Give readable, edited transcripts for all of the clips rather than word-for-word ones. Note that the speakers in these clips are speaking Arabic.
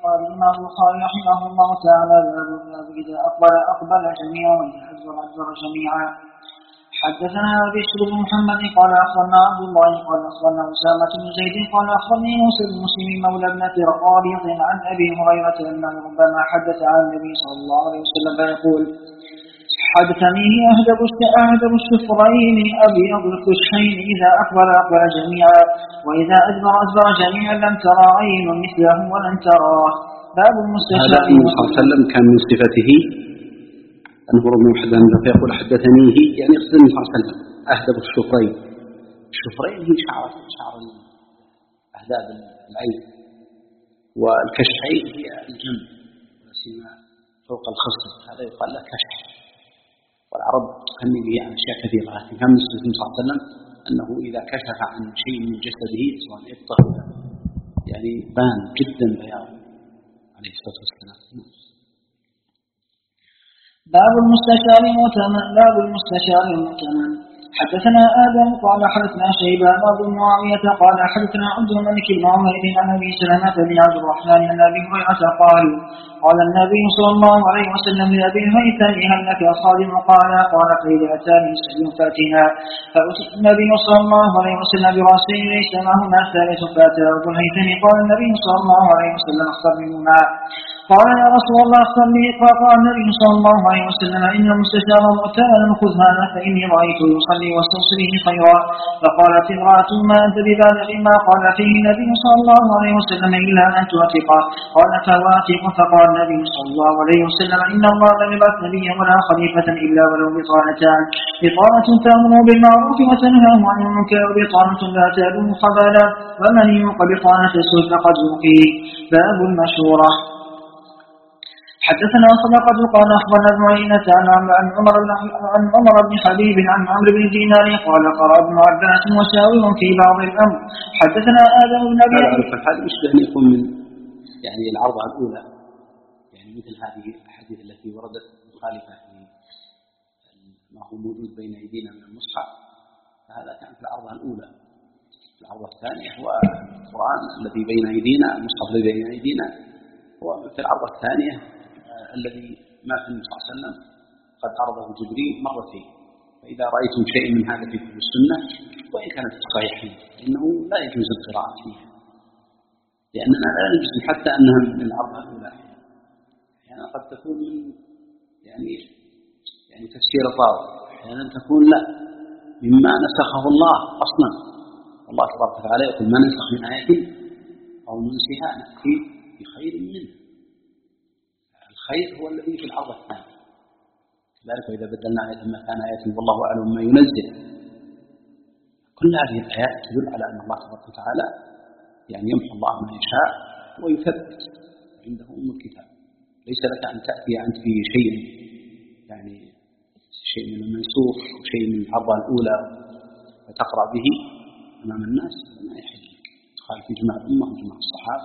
قال الإمام البخاري رحمه الله تعالى: باب إذا أقبل جميعا وإذا أدبر جميعا. حدثنا بشر بن محمد قال أخبرنا عبد الله قال أخبرنا أسامة بن زيد قال أخبرني موسى بن مسلم مولى ابنة رقابيط عن أبي هريرة أنه ربما حدث عن النبي صلى الله عليه وسلم فيقول: حدثنيه أهدب الشفرين أبيض الكشحين إذا أقبل جميعا وإذا أدبر جميعا لم ترى عين مثله ولن تراه. باب المستشار. هذا صلى الله عليه وسلم كان من صفته أنه ربما يحدث فيقول حدثنيه، يعني يقصد النبي صلى الله عليه وسلم أهدب الشفرين. الشفرين هي شعر أهداب العين، والكشحين هي الجنب وسيما فوق الخصر، هذا يقال له كشح. والعرب تغني به عن أشياء كثيرة، لكن كان من صفة النبي صلى الله عليه وسلم أنه إذا كشف عن شيء من جسده سواء إبطه يعني بان جدا بياض عليه الصلاة والسلام. باب المستشار المؤتمن. حدثنا آدم قال حدثنا شيبان بن معاوية قال حدثنا عبد الملك بن عمير عن أبي سلمة بن عبد الرحمن عن أبي هريرة قال النبي صلى الله عليه وسلم لأبي هيثم: هل لك خادم؟ قال فإذا أتاني سبي فأتنا. فأتي النبي صلى الله عليه وسلم برأسه ليس معهما ثالث فأتى أبو الهيثم. قال النبي صلى الله عليه وسلم: أخبرنيهما. قال: يا رسول الله أخبرني. قال النبي صلى الله عليه وسلم: إن المستشار مؤتمن، خذ هذا فإني رأيته يصلي واستوصله خيرا. فقالت امرأة: ما أنت ببالغ ما قال فيه النبي صلى الله عليه وسلم إلا أن تعتق. قال: فواتق. فقال النبي صلى الله عليه وسلم: إن الله لم يبعث نبيا ولا خليفة إلا ولو بطانتان: بطانة تأمر بالمعروف وتنهى عن المنكر، وبطانة لا تألو خبالا، ومن يوق بطانة السوء فقد يوقيه. باب المشورة. حدثنا صدقة قال أخبرنا ابن عيينة عن عمر بن حبيب عن عمرو بن دينار قال: قرأ ابن عباس وساويهم في بعض الأمر. حدثنا آدم بن أبي هذا يشبه أن يكون من يعني العرضة الأولى، يعني مثل هذه الأحاديث التي وردت مخالفة ما هو موجود بين أيدينا من المصحف، فهذا كان في العرضة الأولى. العرضة الثانية هو القرآن الذي بين أيدينا، المصحف الذي بين أيدينا هو في العرضة الثانية الذي ما في النبي صلى الله عليه وسلم قد عرضه جبريل مرتين. فإذا رأيتم شيء من هذا في كتب السنة وإن كانت في الصحيحين إنه لا يجوز القراءة فيها، لأننا لا نجزم حتى أنها من العرضة الأولى، يعني قد تكون من يعني تفسير الراوي، أحيانا تكون لا مما نسخه الله أصلا. الله تبارك وتعالى يقول: ما نسخ من آية أو ننسها نأتي بخير منه. الخير هو الذي في العرض الثاني. كذلك إذا بدلنا آية مكان آية والله أعلم ما ينزل. كل هذه الآيات تدل على أن الله تبارك وتعالى يعني يمحو الله ما يشاء ويثبت، عنده أم الكتاب. ليس لك أن تأتي أنت في شيء يعني شيء من المنسوخ أو شيء من العرضة الأولى وتقرأ به أمام الناس، ما يحل لك. تخالف إجماع الأمة وإجماع الصحابة.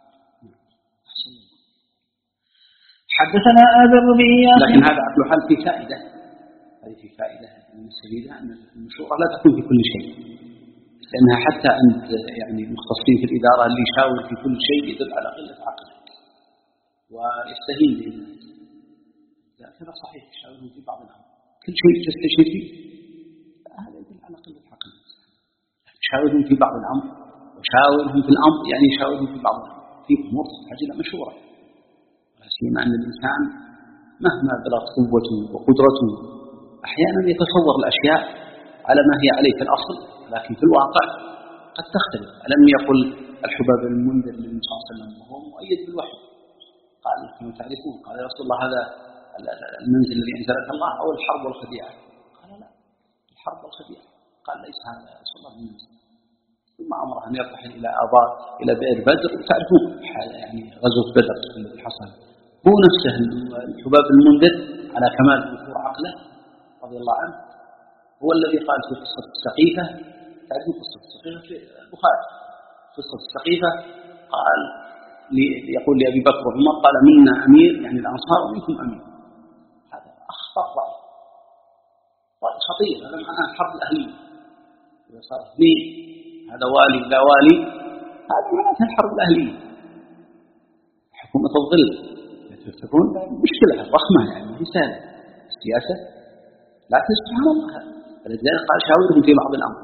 حدثنا آدم بن إياس. لكن هذا عقل حال في فائدة، هذه في فائدة من السبيل أن المشورة لا تكون في كل شيء، لأنها حتى أنت يعني مختصين في الإدارة اللي يشاور في كل شيء يدل على قلة عقلك ويستهين بالناس. هذا صحيح، يشاورهم في بعض الأمر، كل شيء تستشير فيه هذا يدل على قلة عقلك. شاورهم في بعض الأمر وشاورهم في الأمر، يعني يشاورهم في بعض الأمر في أمور تحتاج إلى مشورة، سيما أن الإنسان مهما بلغت قوته وقدرته أحيانا يتصور الأشياء على ما هي عليه في الأصل، لكن في الواقع قد تختلف. ألم يقل الحباب المنذر للنبي صلى الله عليه وسلم وهو مؤيد بالوحي؟ قال: كما تعرفون. قال: يا رسول الله هذا المنزل الذي أنزلك الله أو الحرب والخديعة؟ قال: لا، الحرب والخديعة. قال: ليس هذا يا رسول الله المنزل. ثم أمره أن يرتحل إلى بئر بدر. تعرفون يعني غزوة بدر الذي حصل، هو نفسه الحباب المنذر على كمال وفور عقله رضي الله عنه هو الذي قال في قصة السقيفة. تعرفون قصة السقيفة في البخاري؟ قصة السقيفة قال يقول لأبي بكر وعمر: قال: منا أمير يعني الأنصار ومنكم أمير. هذا أخطأ رأي خطير. هذا معناه الحرب الأهلية. إذا صار اثنين هذا والي لا والي، هذا معناه الحرب الأهلية. حكومة الظل تكون مشكلة ضخمة يعني مثال السياسة، لكن سبحان الله فلذلك قال شاورهم في بعض الأمر.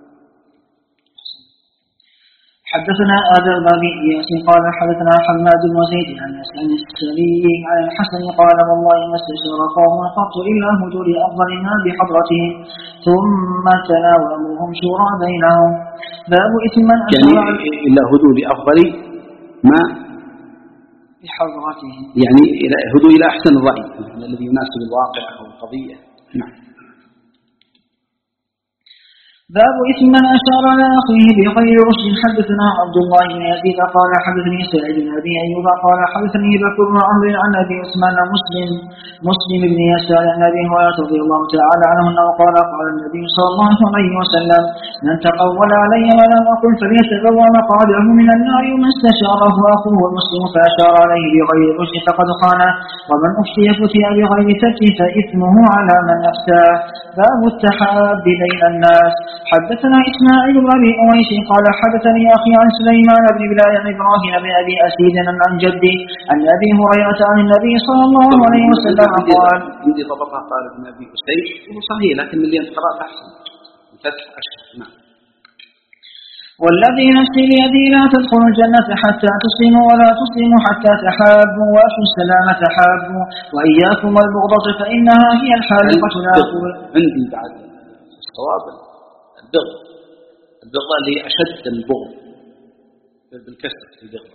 حدثنا آدم البابي قال حدثنا حماد بن زيد عن أسلم السلي عن الحسن قال والله ما استشار قوم قط إلا هدوا لأفضل ما بحضرتهم ثم تناوبوهم شورى بينهم. باب إثم من أشار يعني إلا هدوا لأفضل ما بحضرتهم، يعني هدوا إلى أحسن الرأي الذي يناسب الواقع أو القضية. نعم. باب إثم من أشار على أخيه بغير رشد. حدثنا عبد الله بن يزيد قال حدثني سعيد بن أبي أيوب قال حدثني بكر بن عمرو عن أبي عثمان مسلم بن يسار عن أبي هريرة رضي الله تعالى عنه أنه قال قال النبي صلى الله عليه وسلم من تقول علي ما لم أقل فليتبوأ مقعده من النار. ومن استشاره أخوه المسلم فأشار عليه بغير رشد فقد خانه، ومن أفتي فتي بغير فتي فإثمه على من أفتاه. باب التحاب بين الناس. حدثنا إسماعيل بن أبي أويس قال حدثني أخي عن سليمان بن بلال عن إبراهيم بن أبي أسيد عن جدي عن أبي هريرة عن النبي صلى الله عليه وسلم قال عندي ضبطها قال ابن أبي أسيد صحيح، لكن اللي أنت قرأت أحسن فتح أشهر. نعم. والذي نفسي بيدي لا تدخلوا الجنة حتى تسلموا ولا تسلموا حتى تحابوا وأفشوا السلام تحابوا وإياكم والبغضة فإنها هي الحالقة لا أقول. عندي بعد الصواب البغضة اللي أشد البغض بالكسر البغضة.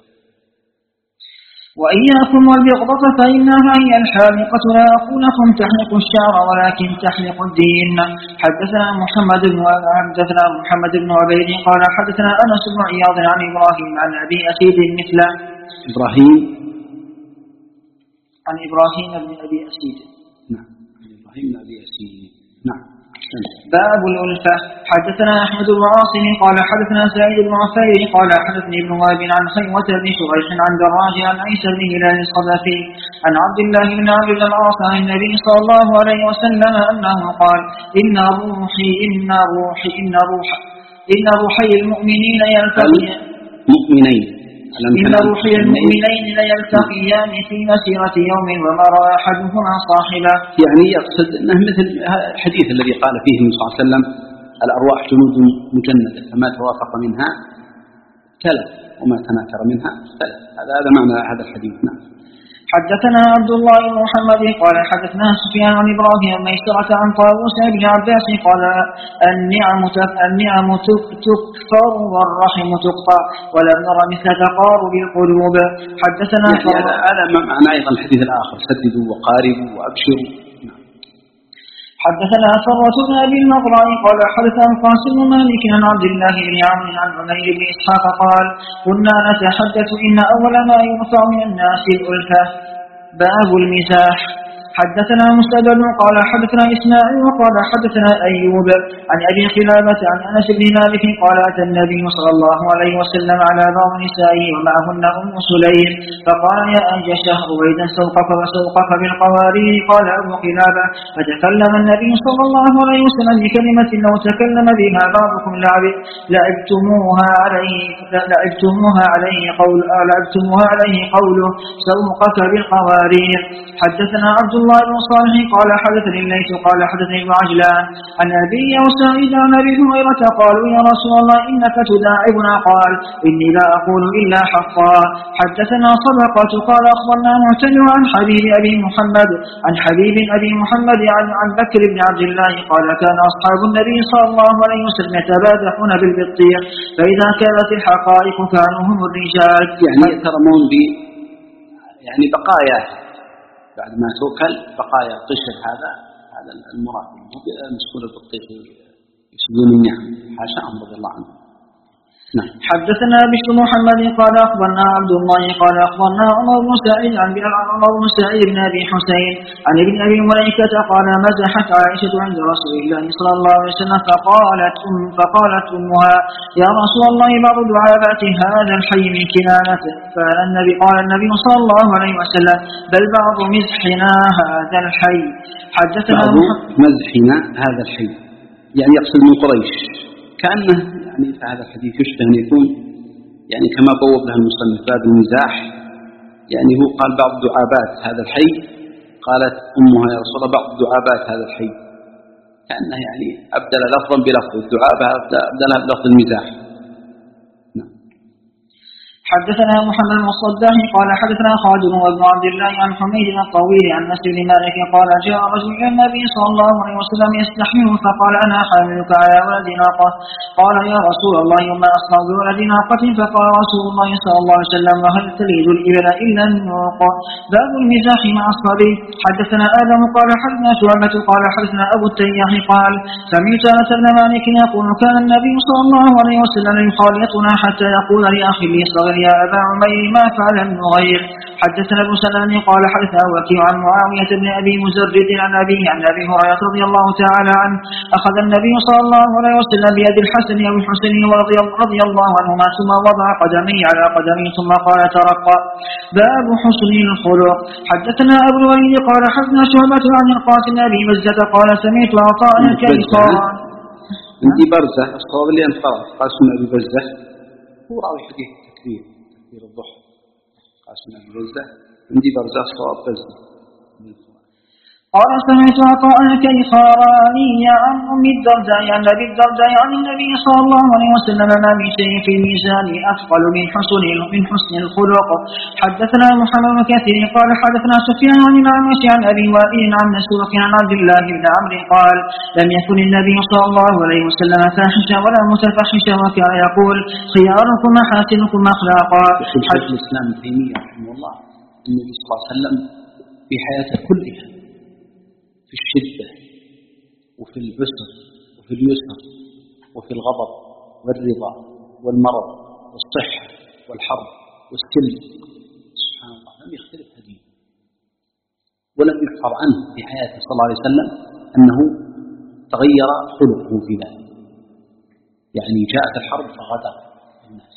وإياكم والبغضة فإنها هي الحالقة لا أقول لكم تحلق الشعر ولكن تحلق الدين. حدثنا محمد بن عبيد قال حدثنا أنس بن عياض عن إبراهيم عن أبي أسيد مثله. عن إبراهيم بن أبي أسيد. نعم. إبراهيم بن أبي أسيد. نعم. باب الألفة. حدثنا أحمد بن عاصم قال حدثنا سعيد بن عفير قال حدثني ابن وهب عن خيوة بن شريح عن دراج عن عيسى بن هلال الصدفي عن عبد الله بن عمرو بن العاص عن النبي صلى الله عليه وسلم أنه قال إن روحي المؤمنين يلتقيان إن روحي المؤمنين ليلتقيان في مسيرة يوم وما رأى أحدهما صاحبه. يعني يقصد أنه مثل الحديث الذي قال فيه النبي صلى الله عليه وسلم الأرواح جنود مجندة فما توافق منها تلف وما تناكر منها تلف. هذا معنى هذا الحديث. نعم. حدثنا عبد الله بن محمد قال حدثنا سفيان عن إبراهيم ميسرة عن طاووس بن عباس قال النعم تكفر والرحم تقطع ولم نرى مثل تقارب القلوب. حدثنا هذا معنى أيضا الحديث الآخر سددوا وقاربوا وأبشروا. حدثنا فرة بن أبي المغراء قال حدثنا القاسم مالك عن عبد الله بن عمرو عن عمير بن إسحاق قال كنا نتحدث إن أول ما يرفع من الناس الألفة. باب المزاح. حدثنا مسدد قال حدثنا إسماعيل وقال حدثنا أيوب عن أبي خلابة عن أنس بن مالك قال أتى النبي صلى الله عليه وسلم على بعض نسائه ومعهن أم سليم فقال يا أنجشه رويدا سوقك وسوقك بالقوارير. قال أبو خلابة فتكلم النبي صلى الله عليه وسلم بكلمة لو تكلم بها بعضكم لعبتموها عليه قوله سوقك بالقوارير. حدثنا عبد الله بن صالح قال حدثني الليث قال حدثني ابن عجلان عن أبي وسعيد عن أبي هريرة قالوا يا رسول الله إنك تداعبنا قال إني لا أقول إلا حقا. حدثنا صدقة قال أخبرنا معتمر عن حبيب أبي محمد عن بكر بن عبد الله قال كان أصحاب النبي صلى الله عليه وسلم يتبادحون بالبطيخ فإذا كانت الحقائق كانوا هم الرجال. يعني يترمون يعني بقايا بعد ما توكل بقايا القشر هذا المراد مسؤول البطيخ يسجون النعم حاشاهم رضي الله عنه. نعم. حدثنا بشر محمد قال أخبرنا عبد الله قال أخبرنا عمر بن سعيد بن أبي حسين عن ابن أبي مليكة قال مزحت عائشة عند رسول الله صلى الله عليه وسلم فقالت أمها يا رسول الله بعض دعابات هذا الحي من كنانة. قال النبي صلى الله عليه وسلم بل بعض مزحنا هذا الحي. حدثنا مزحنا هذا الحي يعني يقصد من قريش كأنه يعني فهذا الحديث يشبه أن يكون يعني كما بوب له المصنف باب المزاح يعني هو قال بعض دعابات هذا الحي، قالت أمها يا رسول الله بعض دعابات هذا الحي، كأنه يعني أبدل لفظا بلفظ، الدعابة أبدلها بلفظ المزاح. حدثنا محمد بن الصباح قال حدثنا خالد وابن عبد الله عن حميد الطويل عن نسر بن مالك قال جاء رجل الى النبي صلى الله عليه وسلم يستحمله فقال انا حاملك على ولد ناقه. قال يا رسول الله وما اصنع بولد ناقه؟ فقال رسول الله صلى الله عليه وسلم وهل تلد الابل الا النوق؟ باب المزاح مع الصبي. حدثنا ادم قال حدثنا شعبة قال حدثنا ابو التياح قال سمعت انس بن مالك يقول كان النبي صلى الله عليه وسلم يخالطنا حتى يقول لاخي لي صغير يا أبا عمير ما فعل النغير. حدثنا ابن سلام قال حدثنا وكيع عن معاوية بن أبي مزرد عن أبيه عن أبي هريرة رضي الله تعالى عنه أخذ النبي صلى الله عليه وسلم بيد الحسن أو الحسين رضي الله عنهما ثم وضع قدمي على قدمي ثم قال ترقى. باب حسن الخلق. حدثنا أبو الوليد قال حدثنا شعبة عن القاسم أبي بزة قال سمعت عطاء كيسان عندي برزة الصواب اللي انفرد قاسم أبي بزة هو راوي حديث تكبير الضحى قاسم أبي بزة، عندي برزة الصواب بزة. قال سمعت عطاء كيساني عن أم الدرداء عن أبي الدرداء عن النبي صلى الله عليه وسلم ما من شيء في الميزان أثقل من حسن الخلق. حدثنا محمد بن كثير قال حدثنا سفيان عن الأعمش عن أبي وائل عن مسروق عن عبد الله بن عمرو قال لم يكن النبي صلى الله عليه وسلم فاحشا ولا متفحشا وكان يقول خياركم محاسنكم أخلاقا. شيخ الإسلام ابن تيمية رحمه الله النبي صلى الله عليه وسلم في حياته كلها في الشدة وفي العسر وفي اليسر وفي الغضب والرضا والمرض والصحة والحرب والسلم سبحان الله لم يختلف هديه، ولم يحفظ عنه في حياته صلى الله عليه وسلم أنه تغير خلقه في ذلك، يعني جاءت الحرب فغدر الناس.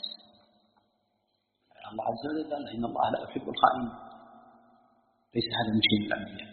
الله عز وجل قال إن الله لا يحب الخائنين، ليس هذا من شيء من الأنبياء،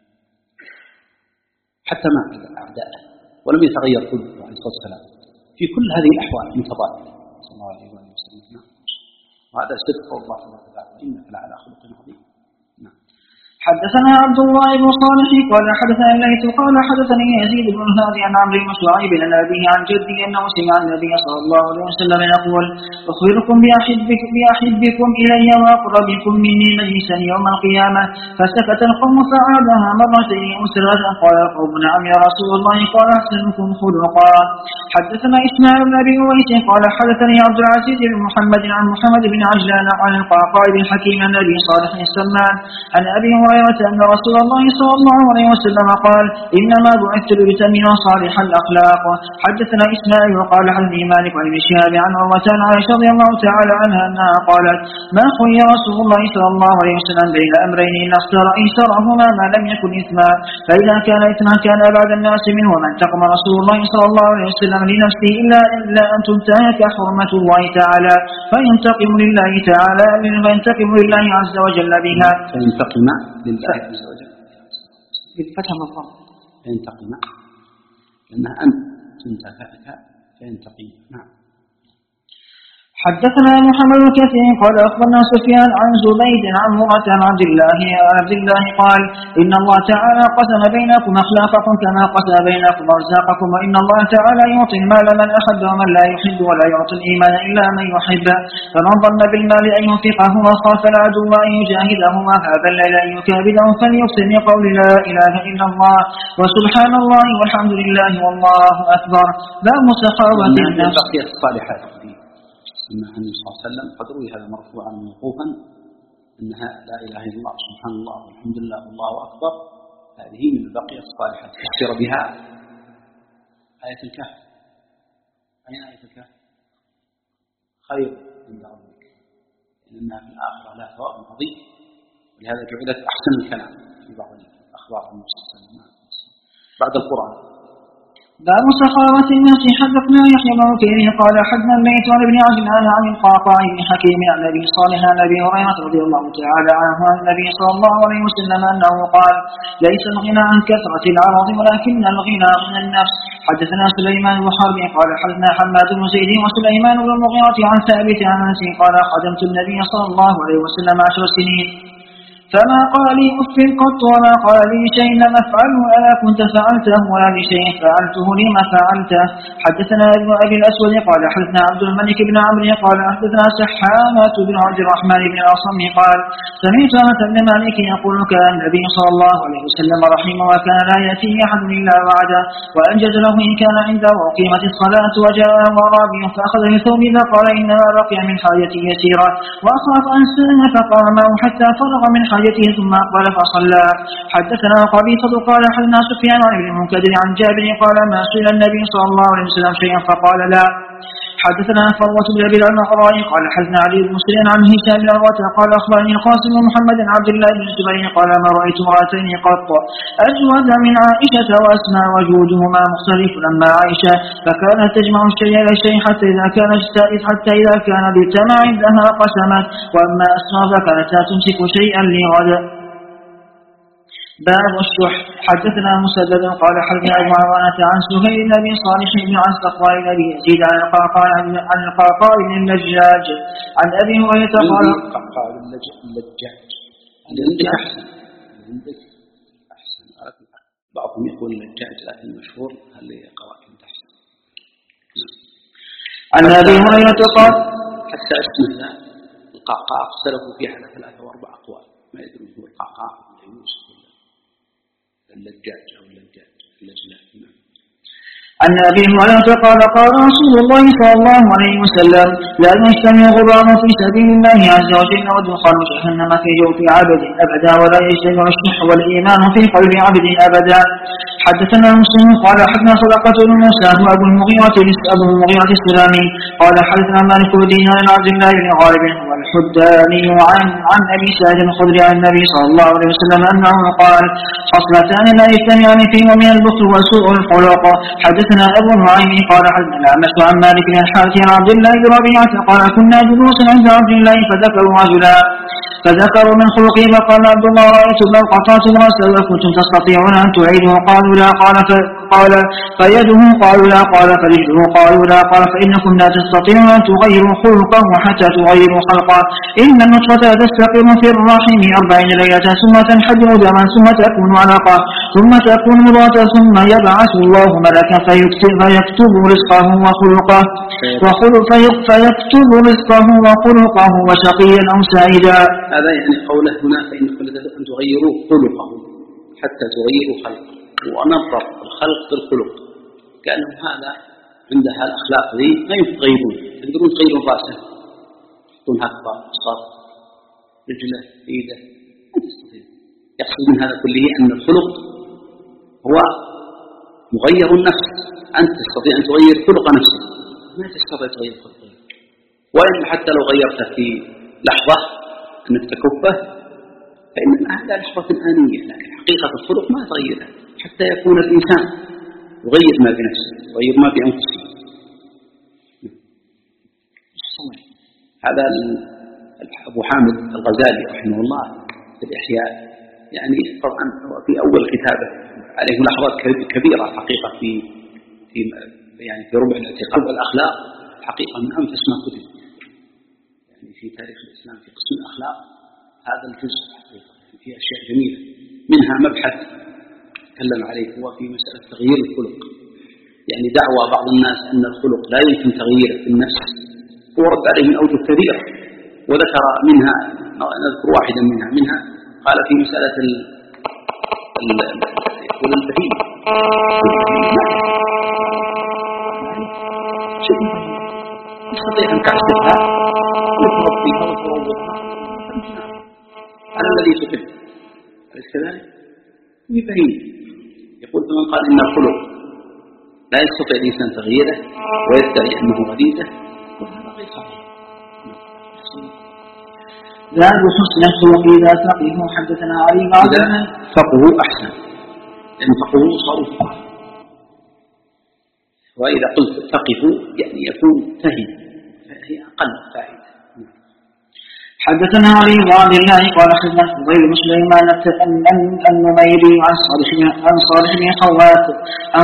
حتى مع أعدائه ولم يتغير خلقه عليه الصلاة والسلام في كل هذه الأحوال المتضادة صلى الله عليه وسلم. وهذا صدق الله سبحانه وتعالى إنك لعلى خلق عظيم. حدثنا عبد الله بن صالح قال حدثنا الليث قال حدثني يزيد بن الهادي عن عمرو بن شعيب عن أبيه عن جده أنه سمع النبي صلى الله عليه وسلم يقول أخبركم بأحبكم إلي وأقربكم مني مجلسا يوم القيامة. فسكت القوم فعادها مرتين مسرعا قال القوم نعم يا رسول الله قال أحسنكم خلقا. حدثنا إسماعيل بن أبي أويس قال حدثني عبد العزيز بن محمد عن محمد بن عجلان عن القعقاع بن حكيم عن أبي صالح السمان عن أبي هريرة أن رسول الله صلى الله عليه وسلم قال إنما بعثت لأتمم صالح الأخلاق. حدثنا إسماعيل وقال حدثني مالك عن ابن شهاب عن عروة عن عائشة رضي الله تعالى عنها أنها قالت ما خير رسول الله صلى الله عليه وسلم بين أمرين إن اختار أيسرهما ما لم يكن إثما، فإذا كان إثما كان بعد الناس منه ومن انتقم رسول الله صلى الله عليه وسلم لنفسه إلا أن تنتهك حرمة الله تعالى فينتقم لله تعالى فينتقم لله عز وجل بها. فينتقم لله عز وجل بالفتح مضام فينتقم لأنها أن تنتهك فينتقم. نعم. حدثنا محمد بن كثير قال أخبرنا سفيان عن زبيد عن مرة عن عبد الله قال إن الله تعالى قسم بينكم أخلاقكم كما قسم بينكم أرزاقكم، وإن الله تعالى يعطي المال من أحب ومن لا يحب ولا يعطي الإيمان إلا من يحب، فمن ظن بالمال أن ينفقه وخاف العدو أن يجاهده وهذا الليل أن يكابده فليقسم بقول لا إله إلا الله وسبحان الله والحمد لله والله أكبر. لا مسخاوة النفس. بقيت الصالحات أن النبي صلى الله عليه وسلم قد روي هذا مرفوعا موقوفا أنها لا إله إلا الله سبحان الله والحمد لله والله أكبر، هذه من البقية الصالحة تفسر بها آية الكهف. أين آية الكهف؟ خير عند ربك لأنها في الآخرة لا ثواب عظيم، ولهذا جعلت أحسن الكلام في بعض الأخبار عن النبي صلى الله عليه وسلم بعد القرآن. باب سخاوة الناس. حدثنا يحيى بن بكير قال حدثنا الليث عن ابن عجلان عن القعقاع بن حكيم عن ابي صالح عن ابي هريرة رضي الله تعالى عنه عن النبي صلى الله عليه وسلم انه قال: ليس الغنى عن كثرة العرض ولكن الغنى غنى النفس. حدثنا سليمان بن حرب قال حدثنا حماد بن زيد وسليمان بن المغيرة عن ثابت عن انس قال: خدمت النبي صلى الله عليه وسلم 10 سنين فما قال لي أف قط وما قال لي شيء لم أفعله ألا كنت فعلته ولا لشيء فعلته لما فعلته. حدثنا ابن أبي الأسود قال حدثنا عبد الملك بن عمرو قال حدثنا سحامة بن عبد الرحمن بن الأصم قال: سمعت أنس بن مالك يقول: كان النبي صلى الله عليه وسلم رحيما وكان لا يأتيه أحد إلا وعده وأنجز له إن كان عنده وقيمت الصلاة وجاء أعرابي فأخذ بثوب فقال: إنما بقي من حاجتي يسيرا وأخاف أن سن فقام معه حتى فرغ من حاجته ثم أقبل فصلى. حدثنا قبيصة قال حدثنا سفيان عن ابن المنكدر عن جابر قال: ما سئل النبي صلى الله عليه وسلم شيئا فقال: لا. حدثنا فروة بن أبي الأنقراء قال حدثنا علي بن مسلم عن هشام بن عروة قال: أخبرني القاسم بن محمد بن عبد الله بن الزبير قال: ما رأيت امرأتين قط أجود من عائشة وأسماء وجودهما مختلف. أما عائشة فكانت تجمع الشيء إلى الشيء حتى إذا كان اجتمع عندها قسمت، وأما أسماء فكانت لا تمسك شيئا لغد. باب الشح. حدثنا مسدد قال حدثنا ابو عوانة عن سهيل بن ابي صالح بن عن صفوان بن ابي يزيد عن القعقاع بن اللجاج عن ابي هريرة قال: القعقاع بن اللجاج احسن. بعضهم يقول اللجاج لكن المشهور هل قراءة احسن. عن ابي هريرة قال: حتى اسمه القعقاع اختلفوا فيه على 3 أو 4 أقوال، ما يدري هو القعقاع اللجاج أو اللجلاج. عن أبي هريرة قال: قال رسول الله صلى الله عليه وسلم: لا يجتمع غرام في سبيل الله عز وجل ودخان جهنم في جوف عبد أبدا ولا يجتمع الشح والإيمان في قلب عبد أبدا. حدثنا مسلم قال حدثنا صدقة بن موسى هو أبو المغيرة السلامي قال حدثنا مالك بن دينار عن عبد الله بن غالب والحداني عن أبي سعيد الخدري عن النبي صلى الله عليه وسلم أنه قال: خصلتان لا يجتمعان فيهما من البخل وسوء الخلق. حدثنا أبو نعيم قال حدثنا الأعمش عن مالك بن الحارث عن عبد الله بن ربيعة قال: كنا جلوسا عند عبد الله فذكروا من خلقه فقال عبد الله: رأيت لو قطعت رأسه وكنتم تستطيعون أن تعيدوه؟ قالوا لا. قال فيده؟ قالوا لا. قال فرجله؟ قالوا لا. قال فإنكم لا تستطيعون أن تغيروا خلقه حتى تغيروا خلقه. إن النطفة تستقيم في الرحم 40 ليلة ثم تنحدر دما ثم تكون علقة ثم تكون مضغة ثم يبعث الله ملكا فيكتب رزقه وخلقه وشقيا أو سعيدا. هذا يعني قوله هنا فإنكم لا تستطيعون أن تغيروا خلقه حتى تغيروا خلقه، ونظر الخلق بالخلق كأنه هذا عندها الأخلاق ذي ما يغيرون. تقدرون تغيرون رأسه، تكون هكذا صار رجله إيده، ما تستطيع. يقصد من هذا كله أن الخلق هو مغير النفس. أنت تستطيع أن تغير خلق نفسك، ما تستطيع تغير خلقه. وإن حتى لو غيرته في لحظة أنك تكفه فإن هذا لحظة آنية، لكن حقيقة الخلق ما تغيرها حتى يكون الإنسان يغير ما بنفسه يغير ما بأنفسه. هذا أبو حامد الغزالي رحمه الله في الإحياء، يعني طبعا في أول كتابه عليه ملاحظات كبيرة حقيقة في ربع الاعتقاد والأخلاق، حقيقة من أنفس ما كتب يعني في تاريخ الإسلام في قسم الأخلاق. هذا الجزء حقيقة فيه أشياء جميلة، منها مبحث تكلم عليه هو في مسألة تغيير الخلق. يعني دعوى بعض الناس أن الخلق لا يمكن تغييره في النفس، هو رد عليه من أوجه كثيرة، وذكر منها نذكر واحدا منها قال في مسألة يقول البهيم يستطيع أن تعسفها وتربيها وتروضها على الذي تحب، أليس كذلك؟ بهيم يقول فمن قال إن الخلق لا يستطيع الإنسان تغييره ويدعي أنه غريزة وهذا غير صحيح. لا بحسن الخلق إذا فقه. حدثنا علي بعض فقه أحسن، لأن فقه صار فقه وإذا قلت اتقفوا يعني يكون فهم، فهي أقل فائدة. حدثنا علي بن عبد الله قال حدثنا فضيل بن سليمان النميري عن صالح بن خوات بن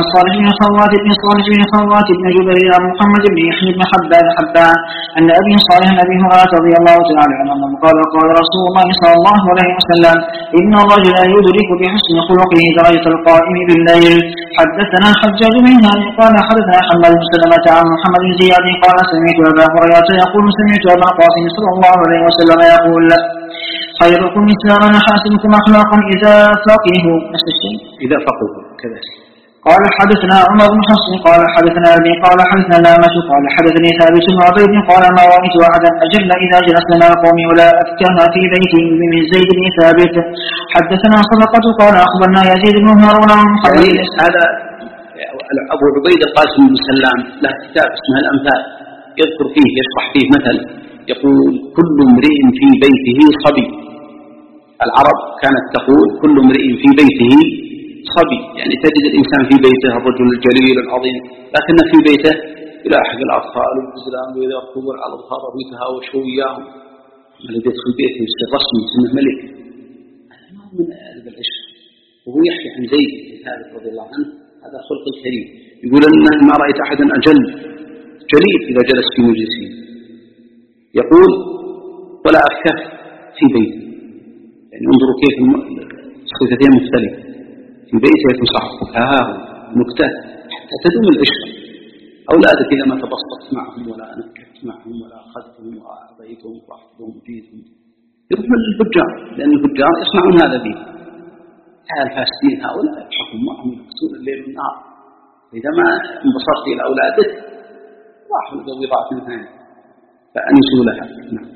خوات بن جبير عن محمد بن يحيى بن حبان أن أبي صالح أبي هريرة رضي الله تعالى عنه قال قال رسول الله صلى الله عليه وسلم إن الرجل يدرك بحسن خلقه درجة القائم بالليل. حدثنا حجاج بن هاني قال حدثنا حماد بن سلمة عن محمد بن زياد قال سمعت أبا هريرة يقول سمعت أبا قاسم صلى الله عليه وسلم يقول خيركم إسلاماً حاسنكم أخلاقا إذا فقهوا. إذا فقهوا كذلك. قال حدثنا عمر بن حفص قال حدثنا أبي قال حدثنا نامة قال حدثني ثابت بن عبيد قال ما رأيت أحدا أجل إذا جلس مع قومي ولا أفكها في بيته من زيد بن ثابت. حدثنا صدقة قال أخبرنا يزيد بن هارون عن خليل. هذا أبو عبيد القاسم بن سلام له كتاب اسمه الأمثال، يذكر فيه يشرح فيه مثل يقول كل امرئ في بيته صبي. العرب كانت تقول كل امرئ في بيته صبي، يعني تجد الإنسان في بيته الرجل الجليل العظيم لكن في بيته يلاحق الأطفال والزلام ويركض على الظهر ويتهاوش وياهم. الذي يدخل بيته يصير رسمي اسمه ملك، هذا ما من أدب العشق. وهو يحكي عن زيد بن ثابت رضي الله عنه هذا الخلق الكريم، يقول أنه ما رأيت أحدا أجل جليل إذا جلس في مجلسه، يقول ولا أفكه في بيته. يعني انظروا كيف الصفتين مختلفة، في بيته يكون صاحب فكاهة ونكتة حتى تدوم العشرة. أولادك إذا ما تبسطت معهم ولا نكت معهم ولا أخذتهم وأعطيتهم وأحفظهم وجيتهم يروحون للفجار، لأن الفجار يصنعون هذا به. الفاسدين هؤلاء يضحكون معهم يقتلون الليل والنهار. إذا ما انبسطت إلى أولادك راحوا لضوضاء ثانية فأنسوا لها.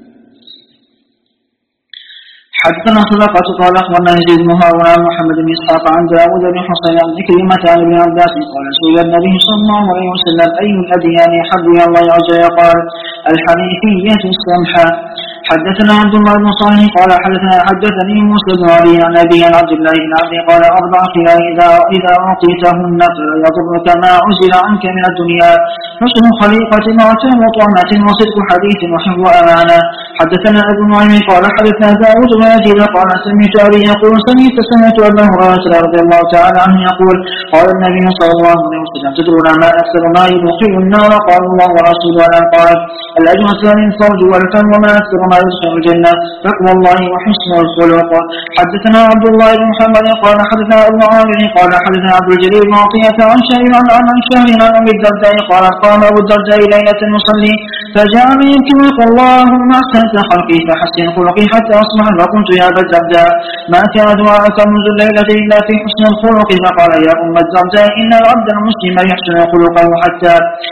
حدثنا صدقة قال أخبرنا يزيد بن هارون عن محمد بن إسحاق عن داود بن حسين عن كلمة عن ابن عباس قال سئل النبي صلى الله عليه وسلم أي الأديان أحب إلى الله عز وجل قال الحنيفية السمحة. حدثنا عبد الله بن صالح قال حدثني موسى بن علي عن أبي عن عبد الله بن عبد قال أربع خيار إذا أعطيتهن فلا يضرك ما عزل عنك من الدنيا حسن خليقة وعتم طعمة وصدق حديث وحفظ أمانة. حدثنا أبو نعيم قال حدثنا داود بن يزيد قال سمعت أبي يقول سمعت أبا هريرة رضي الله تعالى عنه يقول قال النبي صلى الله عليه وسلم تدرون ما أكثر ما يدخل النار قال الله ورسوله قال الأجوسان الفرج والفم وما أكثر ما يدخل الجنة تقوى الله وحسن الخلق. حدثنا عبد الله بن محمد قال حدثنا ابن عامر قال حدثنا عبد الجليل بن عطية عن شهر عن أبي الدرداء قال قام أبو الدرداء ليلة يصلي فجاء يمكن اللهم أحسنت خلقي فحسن خلقي حتى أصبح فقلت يا أبا الدرداء ما كان دعاءك منذ الليلة إلا في حسن الخلق فقال يا أم الدرداء إن العبد المسلم يحسن خلقه حتى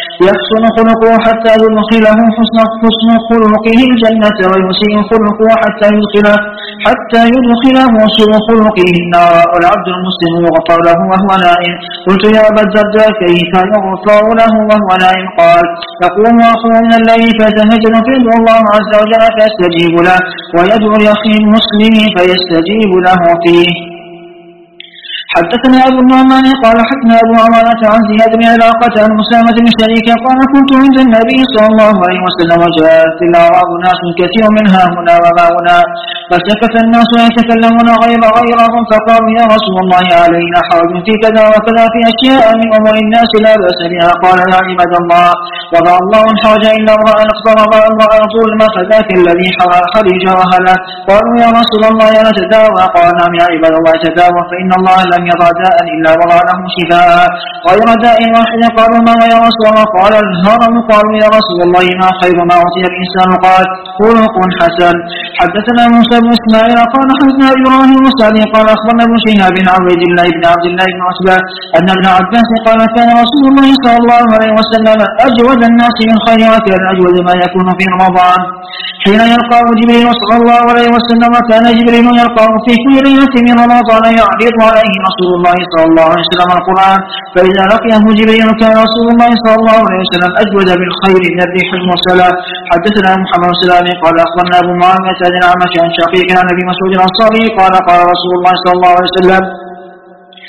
يدخله حسن خلقه الجنة ويسيء خلقه حتى يدخله سوء خلقه النار والعبد المسلم يغفر له وهو نائم. قلت يا أبا الدرداء كيف يغفر له وهو نائم؟ قال يقوم أخوه من الليل فيتهجد فيدعو الله عز وجل فيستجيب له ويدعو لأخيه المسلم فيستجيب له فيه. حدثنا أبو النعمان قال حدثنا أبو عوانة عن زياد بن علاقة عن مسامة بن شريك قال كنت عند النبي صلى الله عليه وسلم وجاءت الأعراب ناس كثير منها هنا وما هنا فسكت الناس يتكلمون غيرهم فقالوا يا رسول الله علينا حرج في كذا وكذا في أشياء من أمور الناس لا بأس بها. قال يا عباد الله وضع الله الحرج إلا امرأ اقترب امرأ ظلم فذاك الذي حرج وهلا. قالوا يا رسول الله نتداوى قال نعم يا عباد الله تداوى فإن الله لم يضع داء إلا وضع له شفاء غير داء واحد. قالوا ما يا رسول الله؟ قال الهرم. قالوا يا رسول الله ما خير ما أعطي الإنسان؟ قال خلق حسن. حدثنا موسى بن إسماعيل قال حدثنا إبراهيم المسعدي قال أخبرنا ابن شهاب بن عبد الله بن عتبة أن ابن عباس قال كان رسول الله صلى الله عليه وسلم أجود الناس من خير وكان أجود ما يكون في رمضان حين يلقاه جبريل صلى الله عليه وسلم. كان جبريل يلقاه في كل ليلة من رمضان يعرض عليه رسول الله صلى الله عليه وسلم القرآن فإذا لقيه جبريل كان رسول الله صلى الله عليه وسلم أجود بالخير من الريح المرسلة. حدثنا محمد بن سلام قال أخبرنا أبو معاوية عن أعمش عن شقيق عن أبي مسعود الأنصاري قال قال رسول الله صلى الله عليه وسلم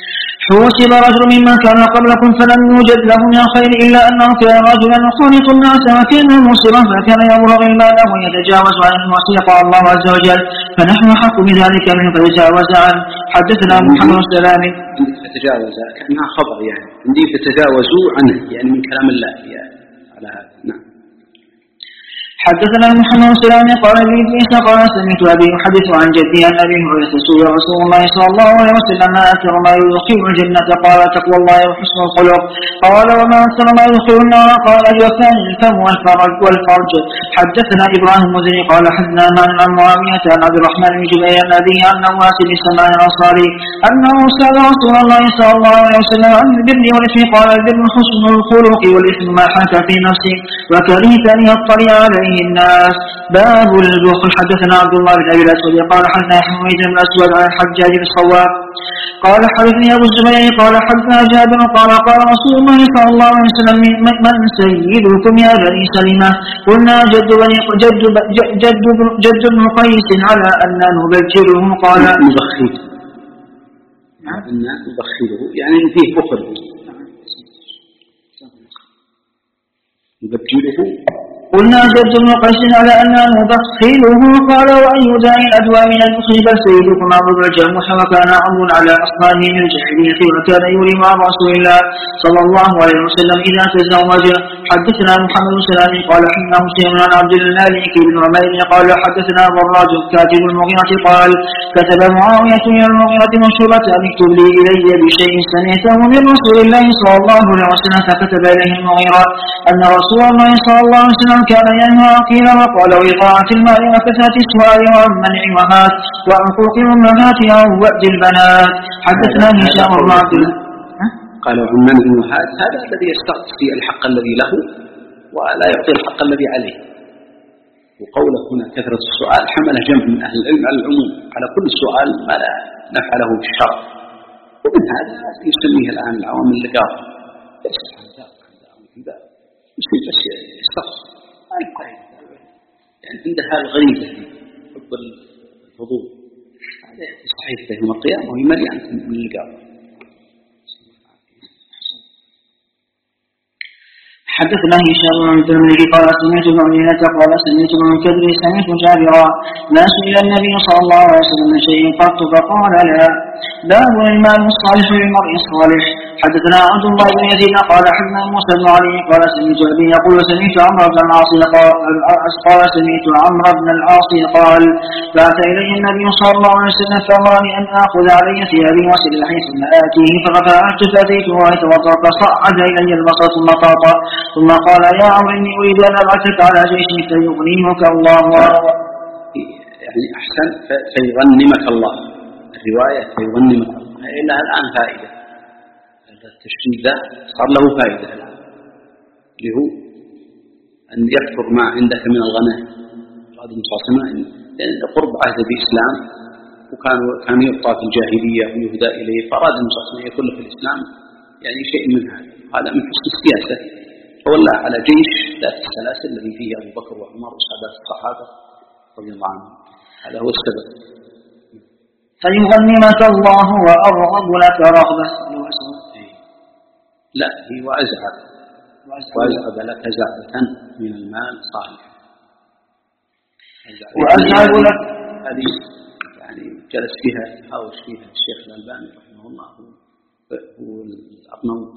حوسب رجل ممن كان قبلكم فلم يوجد له من الخير إلا أنه كان رجلا يخالط الناس وكان موسرا فكان يبرغ المال ويتجاوز عن المعصية قال الله عز وجل فنحن حق بذلك منه فتجاوز عنه. حدثنا محمد السلام فتجاوز كأنها خبر يعني عندي فتجاوزوا عنه يعني من كلام الله يعني على هذا. نعم. حدثنا محمد السلام قال لي إدريس قال سمعت أبي يحدث عن جدي عن أبي هريرة سئل رسول الله صلى الله عليه وسلم ما أكثر ما يدخل الجنة قال تقوى الله وحسن الخلق قال وما أكثر ما يدخل النار قال الجفان الفم والفرج. حدثنا إبراهيم المزني قال حدثنا عن معاوية عن عبد الرحمن بن جبير عن أبيه عن نواس بن سمعان الأنصاري أنه سأل رسول الله صلى الله عليه وسلم عن البر والإثم قال البر حسن الخلق والإثم ما حاك في نفسي وكرهت أن يطلع عليه الناس. باب البخل. حدثنا عبد الله بن أبي الأسود قال حدثنا حميد بن الأسود عن الحجاج بن الصواب قال حدثني أبو الزبير قال حدثنا جابر قال قال رسول الله صلى الله عليه وسلم من سيدكم يا بني سلمة قلنا جد بن قيس على أن نبجله قال نبخله يعني فيه بخل نبجله قلنا جد بن قيس على أن نبخله قال وأي داء الأدواء من البخل بل سيدكم عمرو بن الجموح وكان عمرو على أصنامه من الجاهلية وكان يولي مع رسول الله صلى الله عليه وسلم إذا تزوج. حدثنا محمد بن سلام قال حدثنا مسلم عن عبد المالك بن عمير قال حدثنا براج كاتب المغيرة قال كتب معاوية إلى المغيرة من شعبة أن اكتب لي إلي بشيء سمعته من رسول الله صلى الله عليه وسلم فكتب إليه المغيرة أن رسول الله صلى الله عليه وسلم كان ينهى قيل وقال وإضاعة المال وكثرة السؤال وعن منع وهات وعقوق الأمهات أو وأد البنات. حدثنا هشام بن عبد الله قال وعن منع وهات هذا الذي يستقصي الحق الذي له ولا يعطي الحق الذي عليه. وقوله هنا كثرة السؤال حمله جمع من أهل العلم على العموم على كل سؤال ما لا نفع له بالشرع. ومن هذا يسميه الآن العوام اللقاء يسأل عن ذا يصير بس يستقصي يعني عندها الغريبة حب الفضول هذا يستحيل يوم القيامة وهي مليانة من اللقاء. حدثنا هشام بن عبد الملك قال سمعت معينة قال سمعت من كدر سمعت جابرا ما سئل النبي صلى الله عليه وسلم من شيء قط فقال لا. باب المال الصالح للمرء الصالح. حدثنا عبد الله بن يزيد قال حدثنا موسى بن علي قال سمعت أبي يقول سمعت عمرو بن العاص قال سمعت عمرو بن العاص قال فأتى إلي النبي صلى الله عليه وسلم فأمرني أن آخذ علي ثيابي وأسل حيث ما آتيه فغفرت فأتيته ويتوضأ فصعد إلي البصر ثم قال يا عمرو إني أريد أن أبعثك على جيش فيغنيمك الله يعني أحسن فيغنمك الله. الرواية فيغنمك الله إلا الآن فائدة التشديد ذا صار له فائدة الآن اللي هو أن يذكر ما عندك من الغنائم. قال النبي صلى الله عليه وسلم لأن قرب عهد الإسلام وكان يعطى في الجاهلية ويهدى إليه فأراد النبي صلى الله عليه وسلم يكون في الإسلام يعني شيء من هذا من حسن السياسة فولى على جيش ذات السلاسل الذي فيه أبو بكر وعمر وسادات الصحابة رضي الله عنهم. هذا هو السبب. فيغنمك الله وأرغب لك رغبة. لا هي وأزعب لك زعبة من المال صالح. وأزعب لك هذه يعني جلس فيها يحاول فيها الشيخ الألباني رحمه الله هو الأرنوط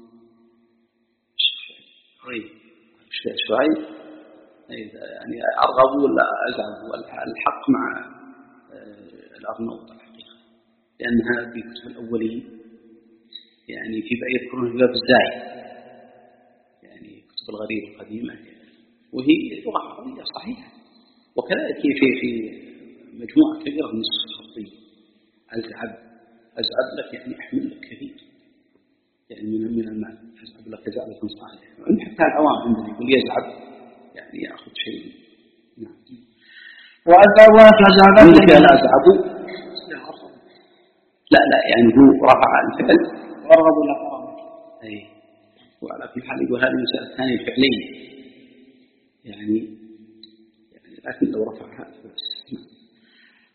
شوي يعني أرغب ولا أزعب الحق مع الأرنوط الحقيقة لأنها في كتب الأولين يعني في بقى يذكرون في باب الزاي يعني كتب الغريب القديمة وهي لغة عربية صحيحة وكذلك في مجموعة كبيرة من الخطية أزعب لك يعني أحمل لك كثير يعني من المال أزعب لك زعبة صالحة حتى العوام عندنا يقول يزعب يعني يأخذ شيء. نعم. وأزعب لك زعبة لا أزعب لا يعني هو رفع الفعل وأرغب لك رغبة. أي وعلى كل حال يقول هذه المسألة الثانية الفعلية يعني لكن لو رفعها بس.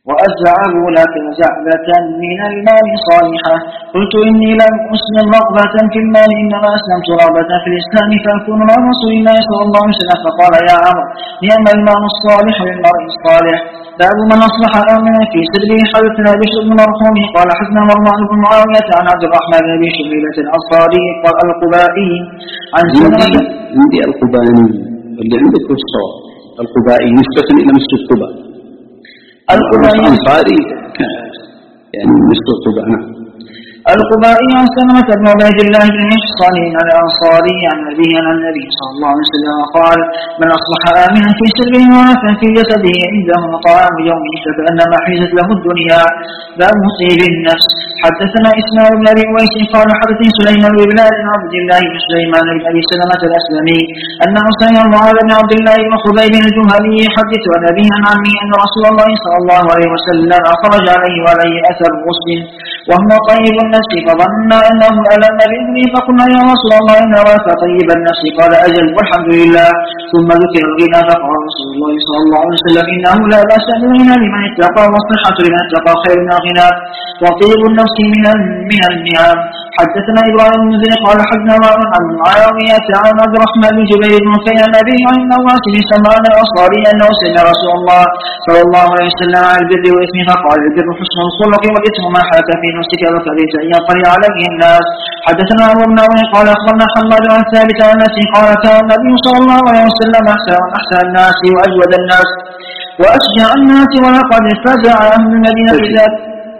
وأزعه لك زعبة من المال صالحة. قلت إني لم أسلم رغبة في المال، إنما أسلمت رغبة في الإسلام فأكون مع رسول الله صلى الله عليه وسلم. فقال يا عمرو نعم المال الصالح للمرء الصالح. باب من أصلح آمنا في سره. حدثنا بشر بن مرحوم قال حدثنا مروان بن معاوية عن عبد الرحمن بن أبي شميلة الأنصاري قال القبائي عن سلمة. عندي القبائي اللي عندك الصواب القبائي نسبة إلى مسجد قباء. الأنصاري يعني مسجد قباء. القبائي عن سلمة بن عبيد الله بن محصن عن الأنصاري عن أبيه عن النبي صلى الله عليه وسلم قال من أصبح آمنا في سره وعافا في جسده عنده طعام يومه فكأنما حيزت له الدنيا. باب طيب النفس. حدثنا إسماعيل بن أبي أويس قال حدثني سليمان بن بلال بن عبد الله بن سليمان بن أبي سلمة الأسلمي أنه سمع معاذ بن عبد الله بن خبيب الجهني يحدث عن أبيه عن عمه أن رسول الله صلى الله عليه وسلم خرج عليه وعليه أثر غسل وهو طيب النفس فظن أنه ألم بإذنه فقلنا يا رسول الله إن راك طيب النفس قال أجل والحمد لله. ثم ذكر الغنى فقال رسول الله صلى الله عليه وسلم إنه لا بأس بالغنى لمن اتقى والصحة لمن اتقى خير من الغنى وطيب النفس من النعم. حدثنا إبراهيم بن زيد قال حدثنا عن معاوية عن عبد الرحمن بن جبير بن نفيع عن أبيه عن النواس بن سمعان الأنصاري أنه سمع رسول الله صلى الله عليه وسلم عن البر والإثم فقال البر حسن الخلق والإثم ما حاك في نفسك وكرهت أن يطلع عليه الناس. حدثنا أبو بن عون قال أخبرنا حماد عن ثابت عن أنس قال كان النبي صلى الله عليه وسلم أحسن الناس وأجود الناس وأشجع الناس ولقد فزع أهل المدينة ذات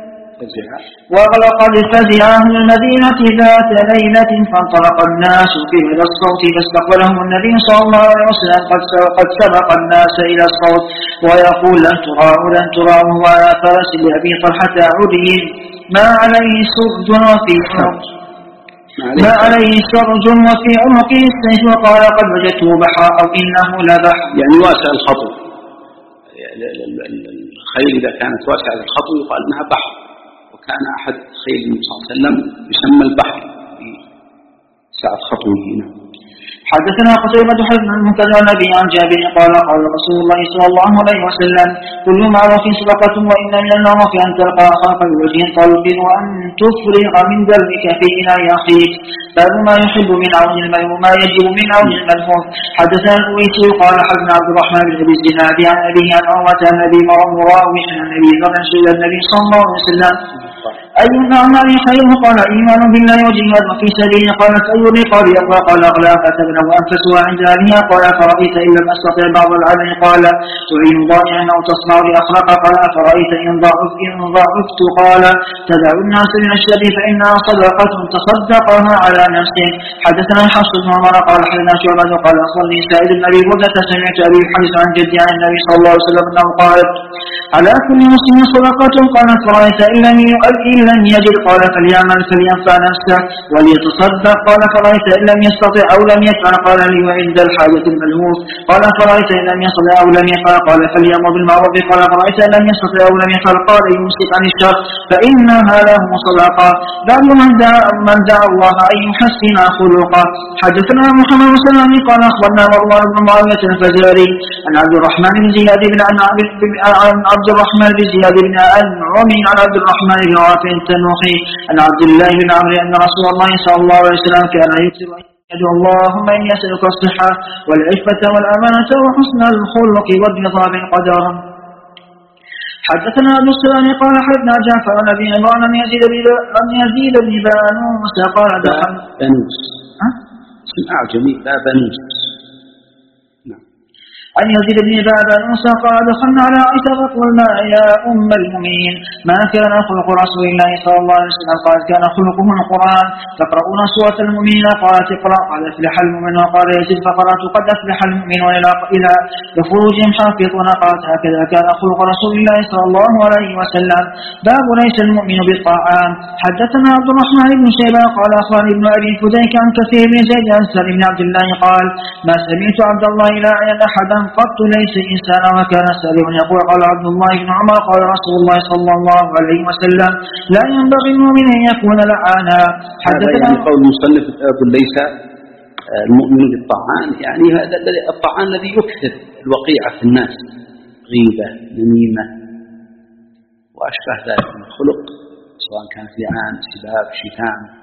ليلة فانطلق الناس قبل الصوت فاستقبلهم النبي صلى الله عليه وسلم قد سبق الناس إلى الصوت ويقول لن تراوا وعلى فرس لأبي طلحة عري ما عليه سرج وفي عنقه السيف وقال قد وجدته بحرا أو إنه لبحر. يعني واسع الخطو. الخيل إذا كانت واسعة الخطو يقال أنها بحر. وكان أحد خيل النبي صلى الله عليه وسلم يسمى البحر في سعة خطوه. حدثنا قتيبة حدث عن منكدر النبي عن جابر قال قال رسول الله صلى الله عليه وسلم كل معروف صدقة وإن من المعروف أن تلقى أخاك بوجه طلق وأن تفرغ من دربك في إناء أخيك. باب ما يحب من عون الملهوف ما يجب من عون الملهوف. حدثنا الأويسي قال حدثنا عبد الرحمن بن أبي الزناد عن أبيه عن عروة عن أبي مراوح عن أبي ذر سئل النبي صلى الله عليه وسلم أي الأعمال خير قال إيمان بالله وجهاد في سبيله قالت أي الرقاب يقوى قال أغلاق أتبنى وأنفسها عند أهلها قال أفرأيت إن لم أستطع بعض العمل قال تعين ضائعا أو تصنع لأخلاق قال أفرأيت إن ضعفت قال تدع الناس من الشر فإنها صدقة تصدقها على نفسه. حدثنا حفص بن عمر قال حدثنا شعبة قال أخبرني سعيد بن أبي بردة سمعت أبي الحديث عن جدي عن النبي صلى الله عليه وسلم أنه قال على كل مسلم صدقة قال أفرأيت إن لم يجد قال فليعمل فلينفع نفسه وليتصدق قال فرأيت إن لم يستطع أو لم يفعل قال لي وعند الحاجة الملهوف قال فرأيت إن لم يستطع أو لم يفعل قال فليأمر بالمعروف قال فرأيت إن لم يستطع أو لم يفعل قال يمسك عن الشر فإنها له صدقة. باب من دعا الله أن يحسن خلقه. حدثنا محمد بن سلام قال أخبرنا مروان بن معاوية الفزاري عن عبد الرحمن بن زياد بن عبد الرحمن بن زياد بن أنعم عن عبد الرحمن بن رافع التنوخي عن عبد الله بن عمرو أن رسول الله صلى الله عليه وسلم كان يكتب يدعو اللهم إني أسألك الصحة والعفة والأمانة وحسن الخلق والرضا بالقدر. حدثنا أبو السلام قال حدثنا جعفر عن أبي عمران أن يزيد بن بانوس قال دخل بانوس اسم أعجمي لا بانوس أن يزيد بن بانوس قال دخلنا على عائشة فقلنا يا أم المؤمنين ما كان خلق رسول الله صلى الله عليه وسلم قال كان خلقه القرآن تقرؤون سورة المؤمنين قالت اقرأ قال أفلح المؤمن وقال يزيد فقرأت قد أفلح المؤمنون إلى لفروجهم حافظون قالت هكذا كان خلق رسول الله صلى الله عليه وسلم. باب ليس المؤمن بالطعام. حدثنا عبد الرحمن بن شيبة قال أخبرني ابن أبي فديك عن كثير بن زيد عن سالم بن عبد الله قال ما سمعت عبد الله لا أحدا قط ليس إنسانا وكان سالم يقول قال عبد الله بن عمر قال رسول الله صلى الله عليه وسلم لا ينبغي المؤمن أن يكون لعانا. حدثنا قول المصنف ليس المؤمن بالطعان يعني هذا الطعان الذي يكثر الوقيعة في الناس غيبة نميمة وأشبه ذلك من الخلق، سواء كانت لعان، سباب، شتام،